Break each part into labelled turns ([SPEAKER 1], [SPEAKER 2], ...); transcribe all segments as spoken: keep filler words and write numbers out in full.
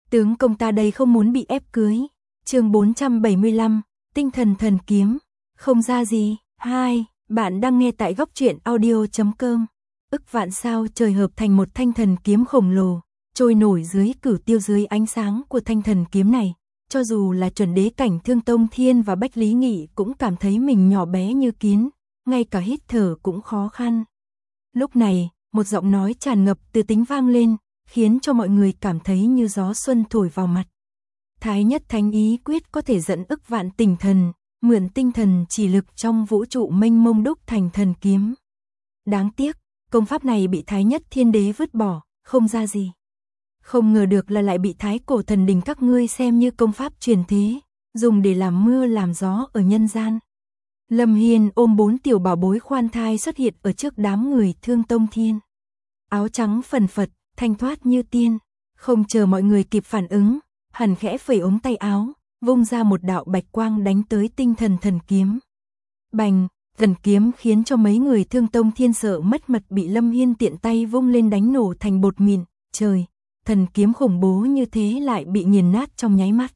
[SPEAKER 1] Tướng công ta đây không muốn bị ép cưới. Chương bốn trăm bảy mươi lăm, tinh thần thần kiếm, không ra gì. Hai, bạn đang nghe tại góc truyện audio chấm com. Ức vạn sao trời hợp thành một thanh thần kiếm khổng lồ, trôi nổi dưới cửu tiêu dưới ánh sáng của thanh thần kiếm này. Cho dù là chuẩn đế cảnh Thương Tông Thiên và Bách Lý Nghị cũng cảm thấy mình nhỏ bé như kiến, ngay cả hít thở cũng khó khăn. Lúc này, một giọng nói tràn ngập từ tính vang lên, khiến cho mọi người cảm thấy như gió xuân thổi vào mặt. Thái nhất thánh ý quyết có thể dẫn ức vạn tinh thần, mượn tinh thần chỉ lực trong vũ trụ mênh mông đúc thành thần kiếm. Đáng tiếc, công pháp này bị Thái nhất thiên đế vứt bỏ, không ra gì. Không ngờ được là lại bị Thái cổ thần đình các ngươi xem như công pháp truyền thế, dùng để làm mưa làm gió ở nhân gian. Lâm Hiên ôm bốn tiểu bảo bối khoan thai xuất hiện ở trước đám người Thương Tông Thiên. Áo trắng phần phật, thanh thoát như tiên, không chờ mọi người kịp phản ứng, hắn khẽ phẩy ống tay áo, vung ra một đạo bạch quang đánh tới tinh thần thần kiếm. Bành, thần kiếm khiến cho mấy người Thương Tông Thiên sợ mất mật bị Lâm Hiên tiện tay vung lên đánh nổ thành bột mịn. Trời, thần kiếm khủng bố như thế lại bị nghiền nát trong nháy mắt.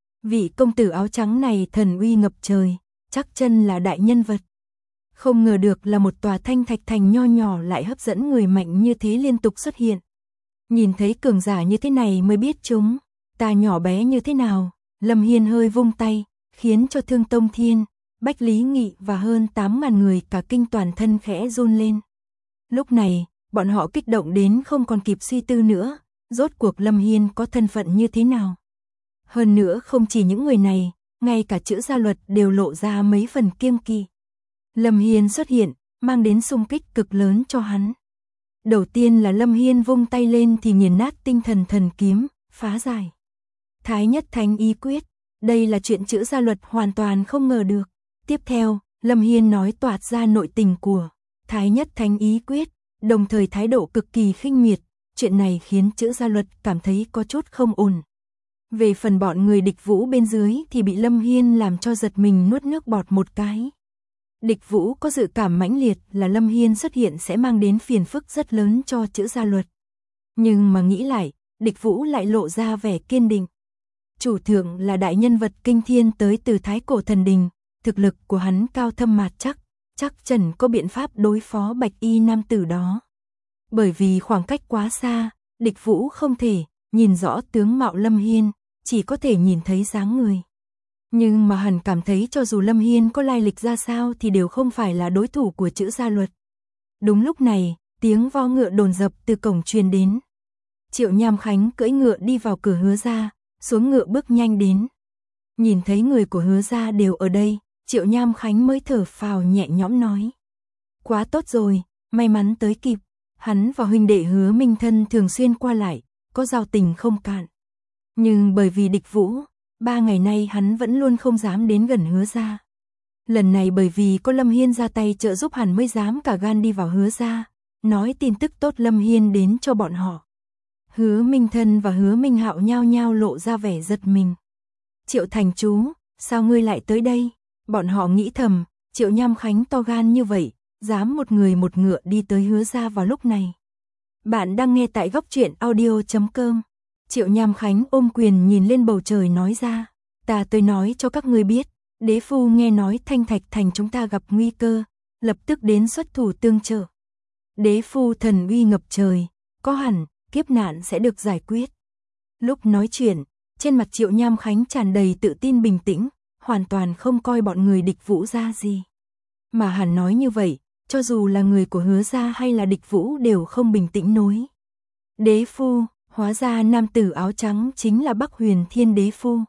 [SPEAKER 1] Vị công tử áo trắng này thần uy ngập trời, chắc chân là đại nhân vật. Không ngờ được là một tòa thanh thạch thành nho nhỏ lại hấp dẫn người mạnh như thế liên tục xuất hiện. Nhìn thấy cường giả như thế này mới biết chúng, ta nhỏ bé như thế nào. Lâm Hiên hơi vung tay, khiến cho Thương Tông Thiên, Bách Lý Nghị và hơn tám ngàn người cả kinh toàn thân khẽ run lên. Lúc này, bọn họ kích động đến không còn kịp suy tư nữa, rốt cuộc Lâm Hiên có thân phận như thế nào. Hơn nữa không chỉ những người này, ngay cả chữ gia luật đều lộ ra mấy phần kiêng kỵ. Lâm Hiên xuất hiện, mang đến xung kích cực lớn cho hắn. Đầu tiên là Lâm Hiên vung tay lên thì nghiền nát tinh thần thần kiếm, phá giải. Thái nhất thánh ý quyết, đây là chuyện chữ gia luật hoàn toàn không ngờ được. Tiếp theo, Lâm Hiên nói toạc ra nội tình của Thái nhất thánh ý quyết, đồng thời thái độ cực kỳ khinh miệt. Chuyện này khiến chữ gia luật cảm thấy có chút không ổn. Về phần bọn người địch vũ bên dưới thì bị Lâm Hiên làm cho giật mình nuốt nước bọt một cái. Địch vũ có dự cảm mãnh liệt là Lâm Hiên xuất hiện sẽ mang đến phiền phức rất lớn cho chữ gia luật. Nhưng mà nghĩ lại, địch vũ lại lộ ra vẻ kiên định. Chủ thượng là đại nhân vật kinh thiên tới từ Thái cổ thần đình, thực lực của hắn cao thâm mạt chắc, chắc chắn có biện pháp đối phó bạch y nam tử đó. Bởi vì khoảng cách quá xa, địch vũ không thể nhìn rõ tướng mạo Lâm Hiên, chỉ có thể nhìn thấy dáng người. Nhưng mà hắn cảm thấy cho dù Lâm Hiên có lai lịch ra sao thì đều không phải là đối thủ của chữ gia luật. Đúng lúc này, tiếng vo ngựa đồn dập từ cổng truyền đến. Triệu Nham Khánh cưỡi ngựa đi vào cửa Hứa gia, xuống ngựa bước nhanh đến. Nhìn thấy người của Hứa gia đều ở đây, Triệu Nham Khánh mới thở phào nhẹ nhõm nói. Quá tốt rồi, may mắn tới kịp. Hắn và huynh đệ Hứa Minh Thân thường xuyên qua lại, có giao tình không cạn. Nhưng bởi vì địch vũ, ba ngày nay hắn vẫn luôn không dám đến gần Hứa gia. Lần này bởi vì có Lâm Hiên ra tay trợ giúp hắn mới dám cả gan đi vào Hứa gia, nói tin tức tốt Lâm Hiên đến cho bọn họ. Hứa Minh Thân và Hứa Minh Hạo nhao nhao lộ ra vẻ giật mình. Triệu thành chú, sao ngươi lại tới đây? Bọn họ nghĩ thầm, Triệu Nham Khánh to gan như vậy, dám một người một ngựa đi tới Hứa gia vào lúc này. Bạn đang nghe tại góc truyện audio chấm com. Triệu Nham Khánh ôm quyền nhìn lên bầu trời nói ra, ta tới nói cho các ngươi biết, đế phu nghe nói Thanh Thạch thành chúng ta gặp nguy cơ, lập tức đến xuất thủ tương trợ. Đế phu thần uy ngập trời, có hẳn kiếp nạn sẽ được giải quyết. Lúc nói chuyện, trên mặt Triệu Nham Khánh tràn đầy tự tin bình tĩnh, hoàn toàn không coi bọn người địch vũ ra gì. Mà hắn nói như vậy, cho dù là người của Hứa gia hay là địch vũ đều không bình tĩnh nổi. Đế phu, hóa ra nam tử áo trắng chính là Bắc Huyền Thiên đế phu.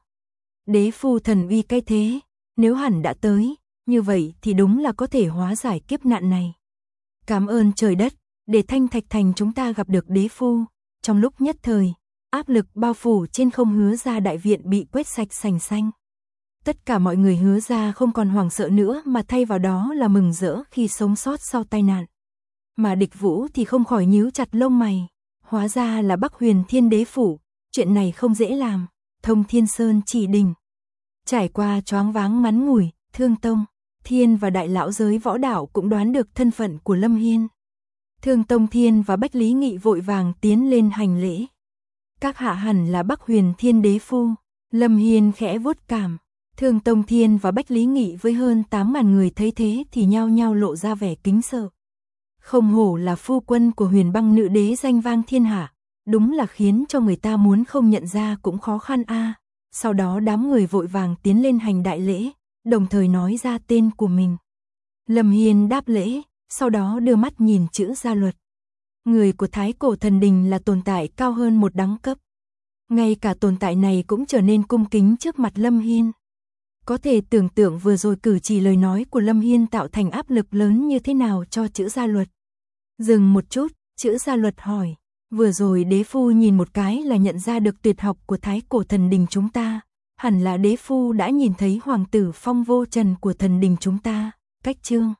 [SPEAKER 1] Đế phu thần uy cái thế, nếu hẳn đã tới, như vậy thì đúng là có thể hóa giải kiếp nạn này. Cảm ơn trời đất, để Thanh Thạch thành chúng ta gặp được đế phu. Trong lúc nhất thời, áp lực bao phủ trên không Hứa gia đại viện bị quét sạch sành xanh. Tất cả mọi người Hứa gia không còn hoảng sợ nữa mà thay vào đó là mừng rỡ khi sống sót sau tai nạn. Mà địch vũ thì không khỏi nhíu chặt lông mày. Hóa ra là Bắc Huyền Thiên đế phủ, chuyện này không dễ làm. Thông Thiên Sơn chỉ đình. Trải qua choáng váng ngắn ngủi, Thương Tông, Thiên và đại lão giới võ đạo cũng đoán được thân phận của Lâm Hiên. Thương Tông Thiên và Bách Lý Nghị vội vàng tiến lên hành lễ. Các hạ hẳn là Bắc Huyền Thiên đế phu. Lâm Hiên khẽ vuốt cảm. Thương Tông Thiên và Bách Lý Nghị với hơn tám ngàn người thấy thế thì nhao nhao lộ ra vẻ kính sợ. Không hổ là phu quân của Huyền Băng nữ đế danh vang thiên hạ, đúng là khiến cho người ta muốn không nhận ra cũng khó khăn a. À. Sau đó đám người vội vàng tiến lên hành đại lễ, đồng thời nói ra tên của mình. Lâm Hiên đáp lễ, sau đó đưa mắt nhìn chữ gia luật. Người của Thái Cổ Thần Đình là tồn tại cao hơn một đẳng cấp. Ngay cả tồn tại này cũng trở nên cung kính trước mặt Lâm Hiên. Có thể tưởng tượng vừa rồi cử chỉ lời nói của Lâm Hiên tạo thành áp lực lớn như thế nào cho chữ gia luật. Dừng một chút, chữ gia luật hỏi. Vừa rồi đế phu nhìn một cái là nhận ra được tuyệt học của Thái Cổ Thần Đình chúng ta. Hẳn là đế phu đã nhìn thấy hoàng tử Phong Vô Trần của thần đình chúng ta. Cách chương